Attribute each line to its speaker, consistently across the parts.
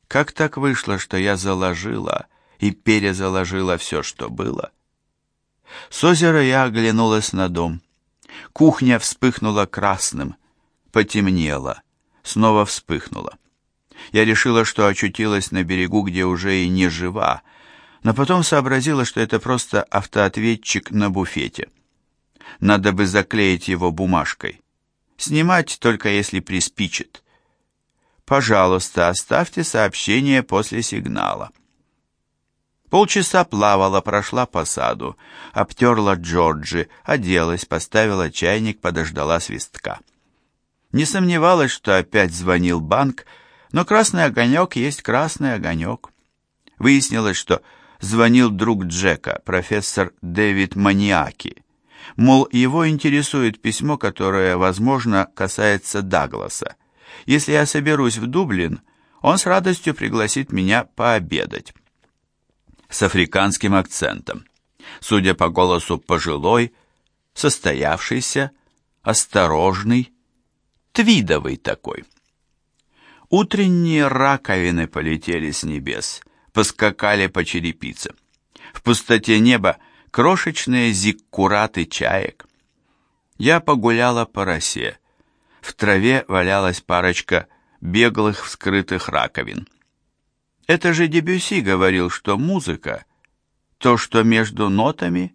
Speaker 1: Как так вышло, что я заложила и перезаложила все, что было? С озера я оглянулась на дом. Кухня вспыхнула красным, потемнела, снова вспыхнула. Я решила, что очутилась на берегу, где уже и не жива, но потом сообразила, что это просто автоответчик на буфете. Надо бы заклеить его бумажкой. Снимать только если приспичит. Пожалуйста, оставьте сообщение после сигнала. Полчаса плавала, прошла по саду, обтерла Джорджи, оделась, поставила чайник, подождала свистка. Не сомневалась, что опять звонил банк, но красный огонек есть красный огонек. Выяснилось, что звонил друг Джека, профессор Дэвид Маниаки. Мол, его интересует письмо, которое, возможно, касается Дагласа. Если я соберусь в Дублин, он с радостью пригласит меня пообедать. С африканским акцентом. Судя по голосу, пожилой, состоявшийся, осторожный, твидовый такой. Утренние раковины полетели с небес, поскакали по черепице. В пустоте неба крошечные зиккураты чаек. Я погуляла по росе. В траве валялась парочка беглых вскрытых раковин. Это же Дебюсси говорил, что музыка — то, что между нотами.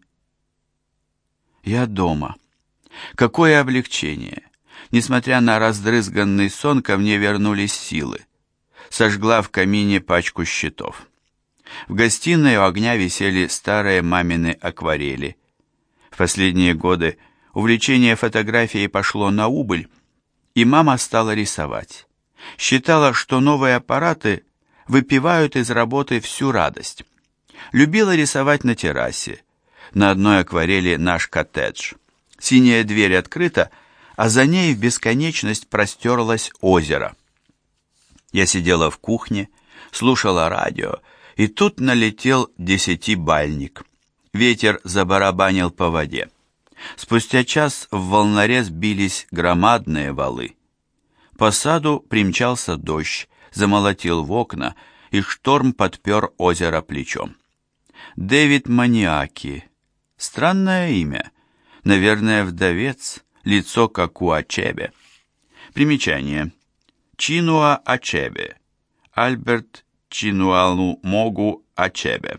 Speaker 1: Я дома. Какое облегчение! Несмотря на раздрызганный сон, ко мне вернулись силы. Сожгла в камине пачку счетов. В гостиной у огня висели старые мамины акварели. В последние годы увлечение фотографией пошло на убыль, и мама стала рисовать. Считала, что новые аппараты выпивают из работы всю радость. Любила рисовать на террасе. На одной акварели наш коттедж. Синяя дверь открыта, а за ней в бесконечность простерлось озеро. Я сидела в кухне, слушала радио, и тут налетел 10-бальник. Ветер забарабанил по воде. Спустя час в волнорез бились громадные валы. По саду примчался дождь, замолотил в окна, и шторм подпер озеро плечом. Дэвид Маниаки. Странное имя. Наверное, вдовец, лицо как у Ачебе. Примечание. Чинуа Ачебе. Альберт Чинуалу Могу Ачебе.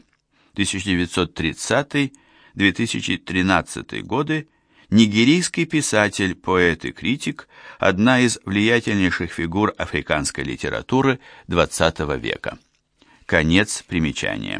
Speaker 1: 1930-2013 годы. Нигерийский писатель, поэт и критик, одна из влиятельнейших фигур африканской литературы XX века. Конец примечания.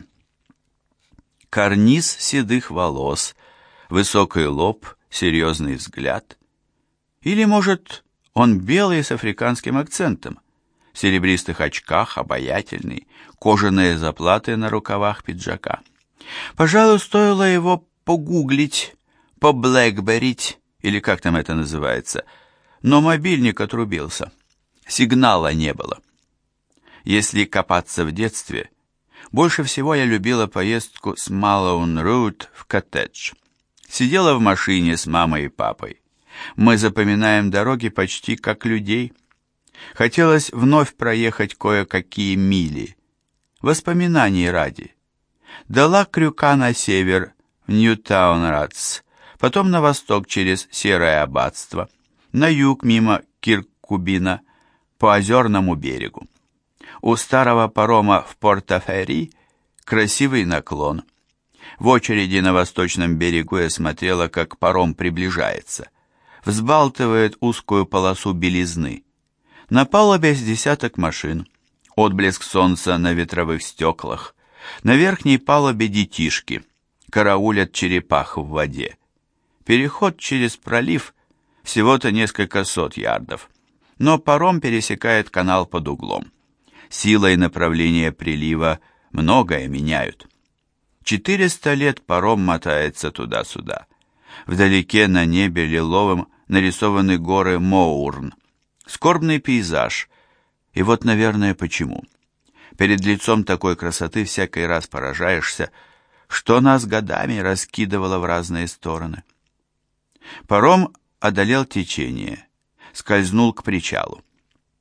Speaker 1: Карниз седых волос, высокий лоб, серьезный взгляд. Или, может, он белый с африканским акцентом, в серебристых очках, обаятельный, кожаные заплаты на рукавах пиджака. Пожалуй, стоило его погуглить, поблэкберить, или как там это называется, но мобильник отрубился, сигнала не было. Если копаться в детстве, больше всего я любила поездку с Малоун-Роуд в коттедж. Сидела в машине с мамой и папой. Мы запоминаем дороги почти как людей. Хотелось вновь проехать кое-какие мили, воспоминаний ради. Дала крюка на север, в Ньютаун-Ратс, потом на восток через Серое Аббатство, на юг мимо Киркубина, по озерному берегу. У старого парома в Порто-Ферри красивый наклон. В очереди на восточном берегу я смотрела, как паром приближается. Взбалтывает узкую полосу белизны. На палубе с десяток машин. Отблеск солнца на ветровых стеклах. На верхней палубе детишки. Караулят черепах в воде. Переход через пролив всего-то несколько сот ярдов. Но паром пересекает канал под углом. Сила и направление прилива многое меняют. 400 лет паром мотается туда-сюда. Вдалеке на небе лиловым нарисованы горы Моурн. Скорбный пейзаж. И вот, наверное, почему. Перед лицом такой красоты всякий раз поражаешься, что нас годами раскидывало в разные стороны. Паром одолел течение, скользнул к причалу.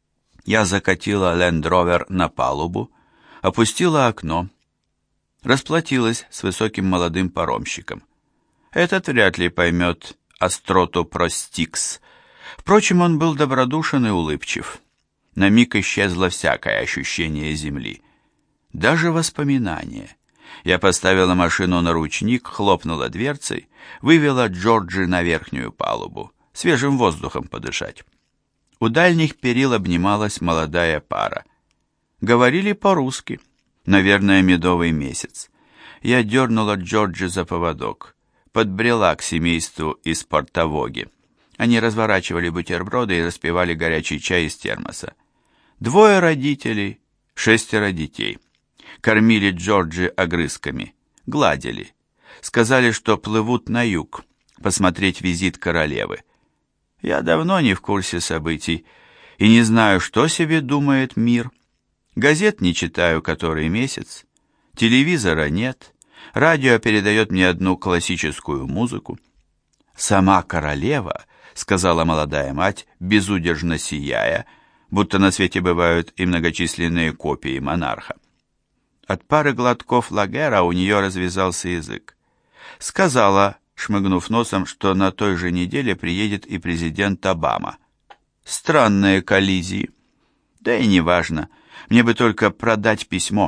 Speaker 1: Я закатила Лэнд-Ровер на палубу, опустила окно, расплатилась с высоким молодым паромщиком. Этот вряд ли поймет остроту простикс. Впрочем, он был добродушен и улыбчив. На миг исчезло всякое ощущение земли. Даже воспоминания. Я поставила машину на ручник, хлопнула дверцей, вывела Джорджи на верхнюю палубу, свежим воздухом подышать. У дальних перил обнималась молодая пара. Говорили по-русски. Наверное, медовый месяц. Я дернула Джорджи за поводок. Подбрела к семейству из Портовоги. Они разворачивали бутерброды и распивали горячий чай из термоса. 2 родителей, 6 детей. Кормили Джорджи огрызками, гладили. Сказали, что плывут на юг, посмотреть визит королевы. Я давно не в курсе событий и не знаю, что себе думает мир. Газет не читаю который месяц, телевизора нет, радио передает мне одну классическую музыку. «Сама королева», — сказала молодая мать, безудержно сияя, будто на свете бывают и многочисленные копии монарха. От пары глотков лагера у нее развязался язык. Сказала, шмыгнув носом, что на той же неделе приедет и президент Обама. Странные коллизии. Да и неважно, мне бы только продать письмо.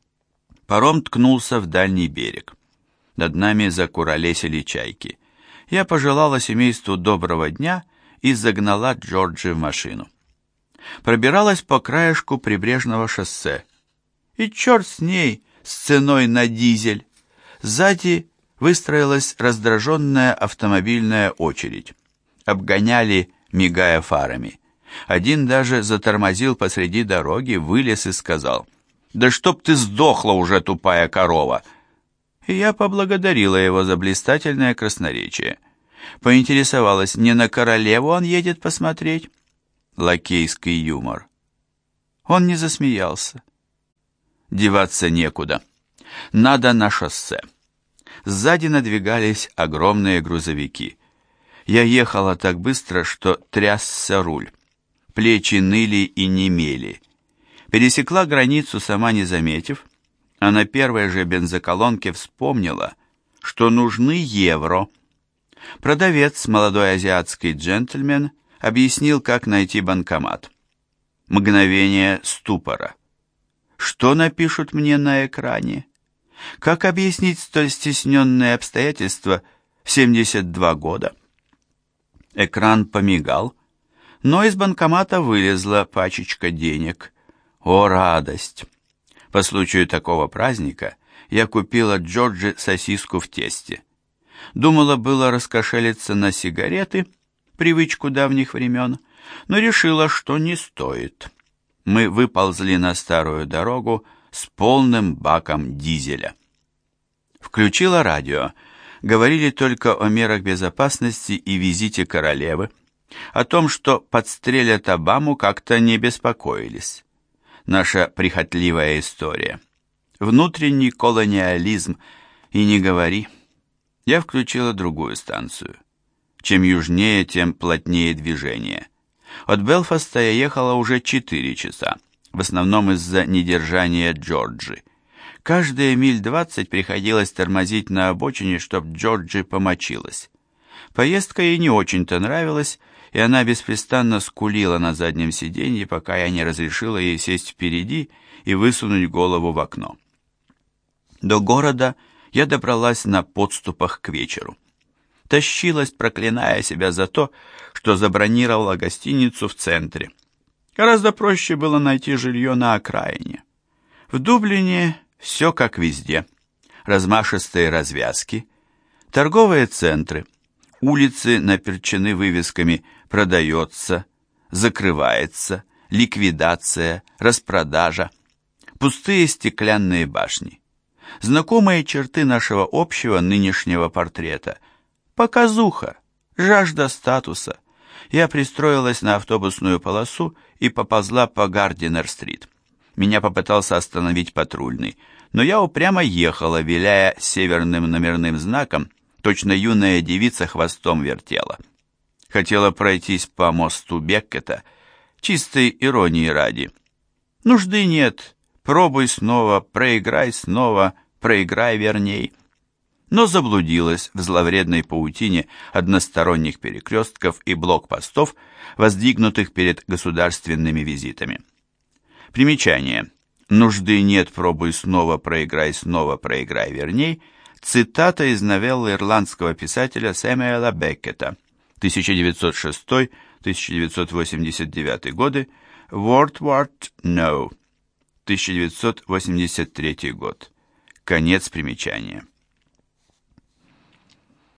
Speaker 1: Паром ткнулся в дальний берег. Над нами закуролесили чайки. Я пожелала семейству доброго дня и загнала Джорджи в машину. Пробиралась по краешку прибрежного шоссе. И черт с ней, с ценой на дизель. Сзади выстроилась раздраженная автомобильная очередь. Обгоняли, мигая фарами. Один даже затормозил посреди дороги, вылез и сказал: «Да чтоб ты сдохла уже, тупая корова!» И я поблагодарила его за блистательное красноречие. Поинтересовалась, не на королеву он едет посмотреть? Лакейский юмор. Он не засмеялся. Деваться некуда. Надо на шоссе. Сзади надвигались огромные грузовики. Я ехала так быстро, что трясся руль. Плечи ныли и немели. Пересекла границу, сама не заметив, а на первой же бензоколонке вспомнила, что нужны евро. Продавец, молодой азиатский джентльмен, объяснил, как найти банкомат. Мгновение ступора. Что напишут мне на экране? Как объяснить столь стесненные обстоятельства в 72 года? Экран помигал, но из банкомата вылезла пачечка денег. О, радость! По случаю такого праздника я купила Джорджи сосиску в тесте. Думала было раскошелиться на сигареты, привычку давних времен, но решила, что не стоит. Мы выползли на старую дорогу с полным баком дизеля. Включила радио. Говорили только о мерах безопасности и визите королевы. О том, что подстрелят Обаму, как-то не беспокоились. Наша прихотливая история. Внутренний колониализм, и не говори. Я включила другую станцию. Чем южнее, тем плотнее движение. От Белфаста я ехала уже 4 часа, в основном из-за недержания Джорджи. Каждые миль 20 приходилось тормозить на обочине, чтоб Джорджи помочилась. Поездка ей не очень-то нравилась, и она беспрестанно скулила на заднем сиденье, пока я не разрешила ей сесть впереди и высунуть голову в окно. До города я добралась на подступах к вечеру. Тащилась, проклиная себя за то, что забронировала гостиницу в центре. Гораздо проще было найти жилье на окраине. В Дублине все как везде. Размашистые развязки, торговые центры, улицы наперчены вывесками «продается», «закрывается», «ликвидация», «распродажа», пустые стеклянные башни. Знакомые черты нашего общего нынешнего портрета. Показуха, жажда статуса. Я пристроилась на автобусную полосу и поползла по Гардинер-стрит. Меня попытался остановить патрульный, но я упрямо ехала, виляя северным номерным знаком, точно юная девица хвостом вертела. Хотела пройтись по мосту Беккета чистой иронии ради. Нужды нет, пробуй снова, проиграй снова, проиграй верней. Но заблудилась в зловредной паутине односторонних перекрестков и блокпостов, воздвигнутых перед государственными визитами. Примечание. «Нужды нет, пробуй снова, проиграй верней» цитата из новеллы ирландского писателя Сэмюэла Беккета, 1906-1989 годы, Wordsworth No, 1983 год. Конец примечания.